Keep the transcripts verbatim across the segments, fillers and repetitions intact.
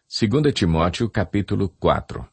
Segunda Timóteo, capítulo quatro.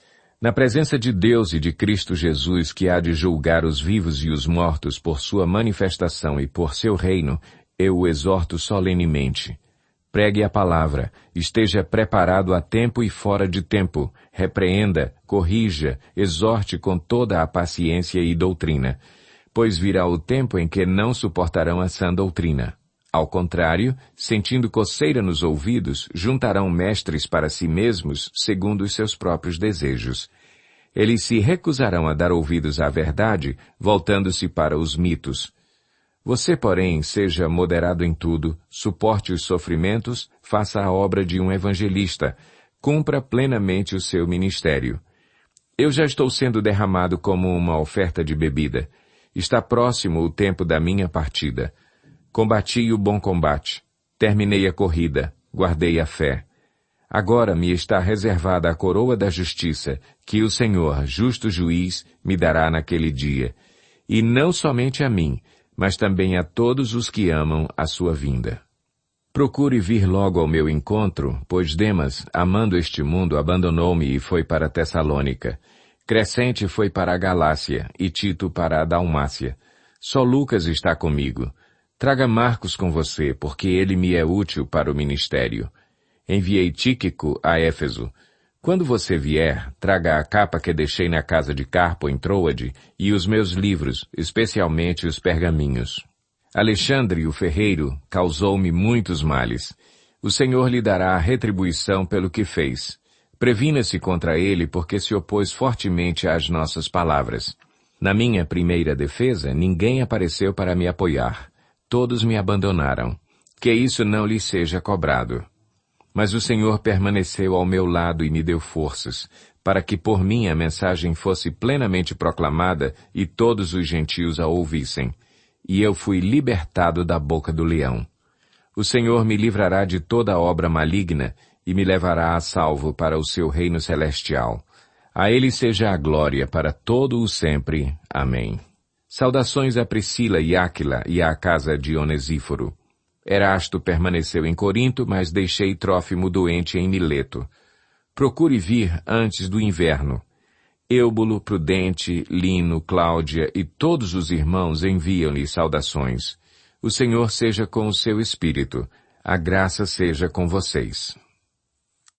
Na presença de Deus e de Cristo Jesus, que há de julgar os vivos e os mortos por sua manifestação e por seu reino, eu o exorto solenemente. Pregue a palavra, esteja preparado a tempo e fora de tempo, repreenda, corrija, exorte com toda a paciência e doutrina, pois virá o tempo em que não suportarão a sã doutrina. Ao contrário, sentindo coceira nos ouvidos, juntarão mestres para si mesmos, segundo os seus próprios desejos. Eles se recusarão a dar ouvidos à verdade, voltando-se para os mitos. Você, porém, seja moderado em tudo, suporte os sofrimentos, faça a obra de um evangelista, cumpra plenamente o seu ministério. Eu já estou sendo derramado como uma oferta de bebida. Está próximo o tempo da minha partida. Combati o bom combate, terminei a corrida, guardei a fé. Agora me está reservada a coroa da justiça, que o Senhor, justo juiz, me dará naquele dia, e não somente a mim, mas também a todos os que amam a sua vinda. Procure vir logo ao meu encontro, pois Demas, amando este mundo, abandonou-me e foi para Tessalônica. Crescente foi para a Galácia, e Tito para a Dalmácia. Só Lucas está comigo. Traga Marcos com você, porque ele me é útil para o ministério. Enviei Tíquico a Éfeso. Quando você vier, traga a capa que deixei na casa de Carpo em Troade e os meus livros, especialmente os pergaminhos. Alexandre, o ferreiro, causou-me muitos males. O Senhor lhe dará a retribuição pelo que fez. Previna-se contra ele, porque se opôs fortemente às nossas palavras. Na minha primeira defesa, ninguém apareceu para me apoiar. Todos me abandonaram. Que isso não lhe seja cobrado. Mas o Senhor permaneceu ao meu lado e me deu forças, para que por mim a mensagem fosse plenamente proclamada e todos os gentios a ouvissem. E eu fui libertado da boca do leão. O Senhor me livrará de toda obra maligna e me levará a salvo para o seu reino celestial. A ele seja a glória para todo o sempre. Amém. Saudações a Priscila e Áquila e à casa de Onesíforo. Erasto permaneceu em Corinto, mas deixei Trófimo doente em Mileto. Procure vir antes do inverno. Eubulo, Prudente, Lino, Cláudia e todos os irmãos enviam-lhe saudações. O Senhor seja com o seu espírito. A graça seja com vocês.